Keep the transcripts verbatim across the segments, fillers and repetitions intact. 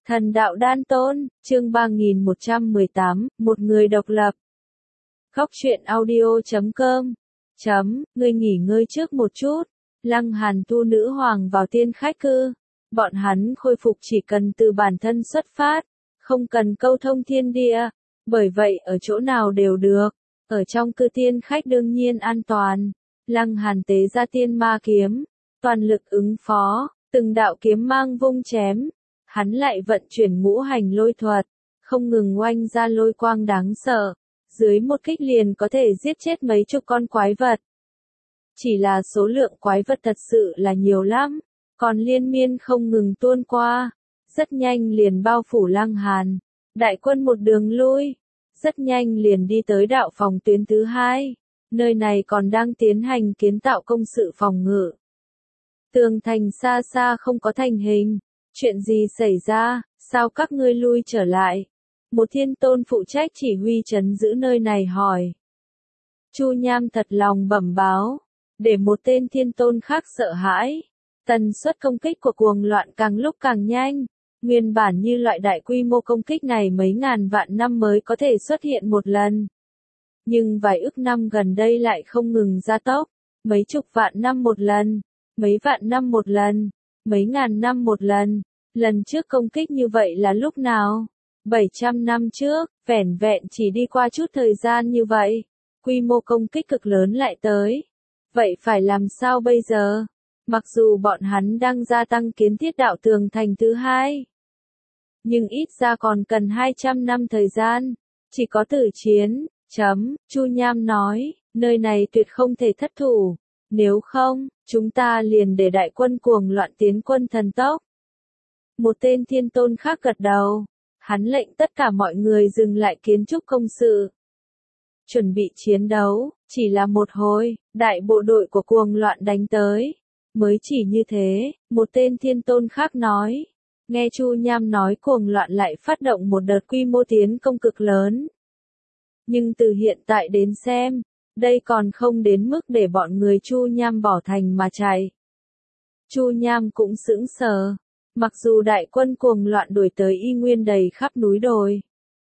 Thần đạo đan tôn, chương ba nghìn một trăm mười tám, một người độc lập. Góc truyện audio chấm com. Chấm, ngươi nghỉ ngơi trước một chút. Lăng Hàn tu nữ hoàng vào tiên khách cư. Bọn hắn khôi phục chỉ cần từ bản thân xuất phát, không cần câu thông thiên địa. Bởi vậy ở chỗ nào đều được. Ở trong cư tiên khách đương nhiên an toàn. Lăng Hàn tế ra tiên ma kiếm, toàn lực ứng phó, từng đạo kiếm mang vung chém. Hắn lại vận chuyển ngũ hành lôi thuật, không ngừng oanh ra lôi quang đáng sợ. Dưới một kích liền có thể giết chết mấy chục con quái vật. Chỉ là số lượng quái vật thật sự là nhiều lắm, còn liên miên không ngừng tuôn qua. Rất nhanh liền bao phủ Lăng Hàn. Đại quân một đường lui, rất nhanh liền đi tới đạo phòng tuyến thứ hai. Nơi này còn đang tiến hành kiến tạo công sự phòng ngự. Tường thành xa xa không có thành hình. Chuyện gì xảy ra, sao các ngươi lui trở lại? Một thiên tôn phụ trách chỉ huy trấn giữ nơi này hỏi. Chu Nham thật lòng bẩm báo, để một tên thiên tôn khác sợ hãi. Tần suất công kích của cuồng loạn càng lúc càng nhanh. Nguyên bản như loại đại quy mô công kích này mấy ngàn vạn năm mới có thể xuất hiện một lần. Nhưng vài ức năm gần đây lại không ngừng gia tốc. Mấy chục vạn năm một lần, mấy vạn năm một lần. Mấy ngàn năm một lần, lần trước công kích như vậy là lúc nào? bảy trăm năm trước, vẻn vẹn chỉ đi qua chút thời gian như vậy, quy mô công kích cực lớn lại tới. Vậy phải làm sao bây giờ? Mặc dù bọn hắn đang gia tăng kiến thiết đạo tường thành thứ hai, nhưng ít ra còn cần hai trăm năm thời gian, chỉ có tử chiến, chấm, Chu Nham nói, nơi này tuyệt không thể thất thủ. Nếu không, chúng ta liền để đại quân cuồng loạn tiến quân thần tốc. Một tên thiên tôn khác gật đầu. Hắn lệnh tất cả mọi người dừng lại kiến trúc công sự. Chuẩn bị chiến đấu, chỉ là một hồi, đại bộ đội của cuồng loạn đánh tới. Mới chỉ như thế, một tên thiên tôn khác nói. Nghe Chu Nham nói cuồng loạn lại phát động một đợt quy mô tiến công cực lớn. Nhưng từ hiện tại đến xem, đây còn không đến mức để bọn người Chu Nham bỏ thành mà chạy. Chu Nham cũng sững sờ. Mặc dù đại quân cuồng loạn đuổi tới y nguyên đầy khắp núi đồi,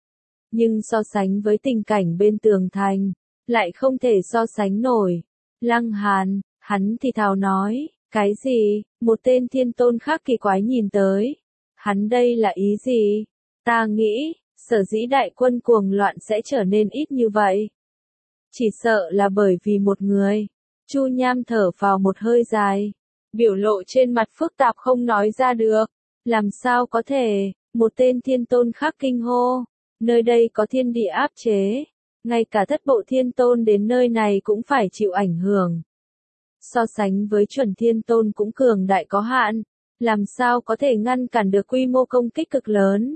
nhưng so sánh với tình cảnh bên tường thành, lại không thể so sánh nổi. Lăng Hàn, hắn thì thào nói, cái gì? Một tên thiên tôn khác kỳ quái nhìn tới. Hắn đây là ý gì? Ta nghĩ, sở dĩ đại quân cuồng loạn sẽ trở nên ít như vậy. Chỉ sợ là bởi vì một người. Chu Nham thở vào một hơi dài. Biểu lộ trên mặt phức tạp không nói ra được. Làm sao có thể, một tên thiên tôn khác kinh hô. Nơi đây có thiên địa áp chế. Ngay cả thất bộ thiên tôn đến nơi này cũng phải chịu ảnh hưởng. So sánh với chuẩn thiên tôn cũng cường đại có hạn. Làm sao có thể ngăn cản được quy mô công kích cực lớn.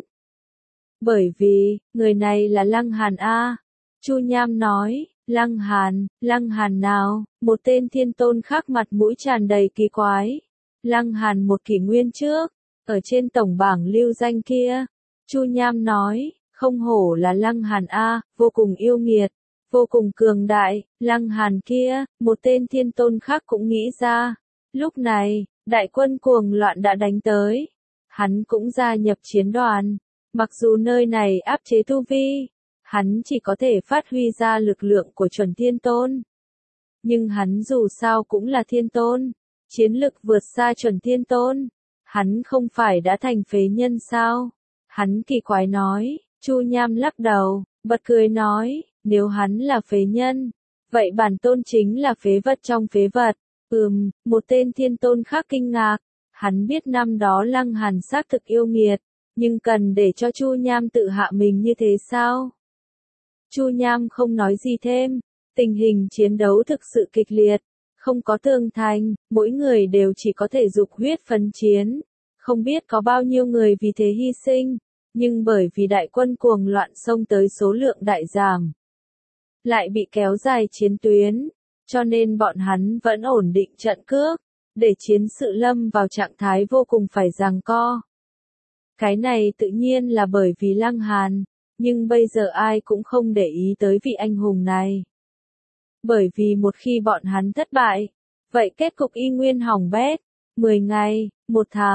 Bởi vì, người này là Lăng Hàn A. Chu Nham nói. Lăng Hàn, Lăng Hàn nào? Một tên thiên tôn khác mặt mũi tràn đầy kỳ quái. Lăng Hàn một kỷ nguyên trước, ở trên tổng bảng lưu danh kia. Chu Nham nói, không hổ là Lăng Hàn A, vô cùng yêu nghiệt, vô cùng cường đại. Lăng Hàn kia, một tên thiên tôn khác cũng nghĩ ra. Lúc này, đại quân cuồng loạn đã đánh tới. Hắn cũng gia nhập chiến đoàn. Mặc dù nơi này áp chế tu vi, hắn chỉ có thể phát huy ra lực lượng của chuẩn thiên tôn. Nhưng hắn dù sao cũng là thiên tôn. Chiến lực vượt xa chuẩn thiên tôn. Hắn không phải đã thành phế nhân sao? Hắn kỳ quái nói. Chu Nham lắc đầu, bật cười nói. Nếu hắn là phế nhân, vậy bản tôn chính là phế vật trong phế vật. Ừm, một tên thiên tôn khác kinh ngạc. Hắn biết năm đó Lăng Hàn xác thực yêu nghiệt. Nhưng cần để cho Chu Nham tự hạ mình như thế sao? Chu Nham không nói gì thêm. Tình hình chiến đấu thực sự kịch liệt. Không có tường thành, mỗi người đều chỉ có thể dục huyết phấn chiến. Không biết có bao nhiêu người vì thế hy sinh. Nhưng bởi vì đại quân cuồng loạn xông tới số lượng đại giảm, lại bị kéo dài chiến tuyến. Cho nên bọn hắn vẫn ổn định trận cước. Để chiến sự lâm vào trạng thái vô cùng phải giằng co. Cái này tự nhiên là bởi vì Lăng Hàn. Nhưng bây giờ ai cũng không để ý tới vị anh hùng này. Bởi vì một khi bọn hắn thất bại, vậy kết cục y nguyên hỏng bét. mười ngày, một tháng,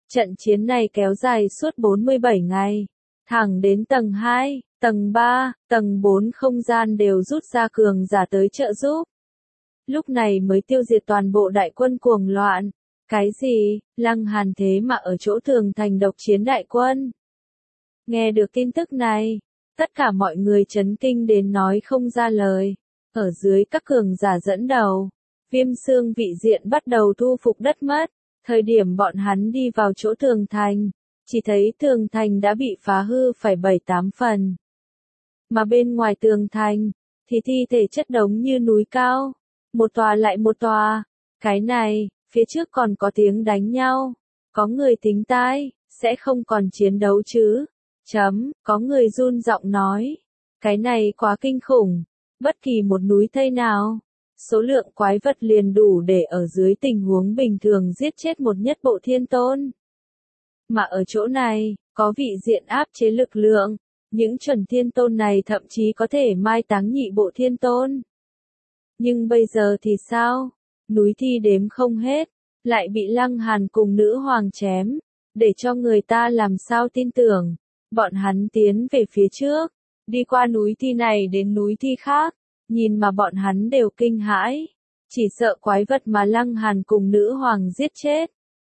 Trận chiến này kéo dài suốt bốn mươi bảy ngày, thẳng đến tầng hai, tầng ba, tầng bốn không gian đều rút ra cường giả tới trợ giúp. Lúc này mới tiêu diệt toàn bộ đại quân cuồng loạn. Cái gì, Lăng Hàn thế mà ở chỗ Tường Thành độc chiến đại quân? Nghe được tin tức này, tất cả mọi người chấn kinh đến nói không ra lời. Ở dưới các cường giả dẫn đầu, Viêm Xương vị diện bắt đầu thu phục đất mất. Thời điểm bọn hắn đi vào chỗ Tường Thành, chỉ thấy Tường Thành đã bị phá hư phải bảy tám phần. Mà bên ngoài Tường Thành, thì thi thể chất đống như núi cao, một tòa lại một tòa. Cái này, phía trước còn có tiếng đánh nhau, có người tính tai, sẽ không còn chiến đấu chứ? Chấm, có người run giọng nói, cái này quá kinh khủng, bất kỳ một núi thây nào, số lượng quái vật liền đủ để ở dưới tình huống bình thường giết chết một nhất bộ thiên tôn. Mà ở chỗ này, có vị diện áp chế lực lượng, những chuẩn thiên tôn này thậm chí có thể mai táng nhị bộ thiên tôn. Nhưng bây giờ thì sao? Núi thi đếm không hết, lại bị Lăng Hàn cùng nữ hoàng chém, để cho người ta làm sao tin tưởng. Bọn hắn tiến về phía trước, đi qua núi thi này đến núi thi khác, nhìn mà bọn hắn đều kinh hãi, chỉ sợ quái vật mà Lăng Hàn cùng nữ hoàng giết chết.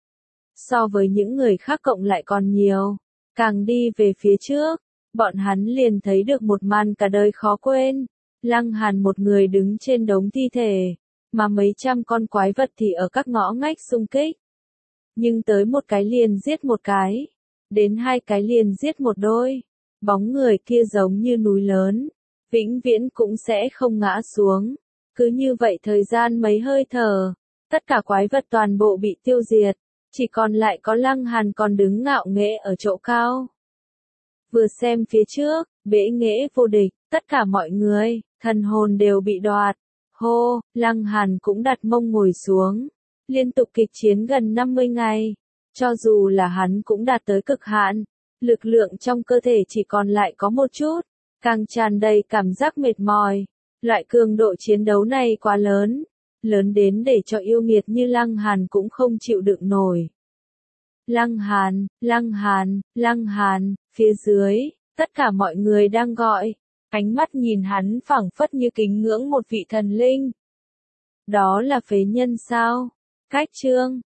So với những người khác cộng lại còn nhiều, càng đi về phía trước, bọn hắn liền thấy được một màn cả đời khó quên. Lăng Hàn một người đứng trên đống thi thể, mà mấy trăm con quái vật thì ở các ngõ ngách xung kích. Nhưng tới một cái liền giết một cái, đến hai cái liền giết một đôi, bóng người kia giống như núi lớn, vĩnh viễn cũng sẽ không ngã xuống. Cứ như vậy thời gian mấy hơi thở, tất cả quái vật toàn bộ bị tiêu diệt, chỉ còn lại có Lăng Hàn còn đứng ngạo nghễ ở chỗ cao. Vừa xem phía trước, bệ nghệ vô địch, tất cả mọi người, thần hồn đều bị đoạt. Hô, Lăng Hàn cũng đặt mông ngồi xuống, liên tục kịch chiến gần năm mươi ngày, cho dù là hắn cũng đạt tới cực hạn, lực lượng trong cơ thể chỉ còn lại có một chút, càng tràn đầy cảm giác mệt mỏi. Loại cường độ chiến đấu này quá lớn, lớn đến để cho yêu nghiệt như Lăng Hàn cũng không chịu đựng nổi. Lăng Hàn, Lăng Hàn, Lăng Hàn, phía dưới, tất cả mọi người đang gọi, ánh mắt nhìn hắn phảng phất như kính ngưỡng một vị thần linh. Đó là phế nhân sao? Cách chương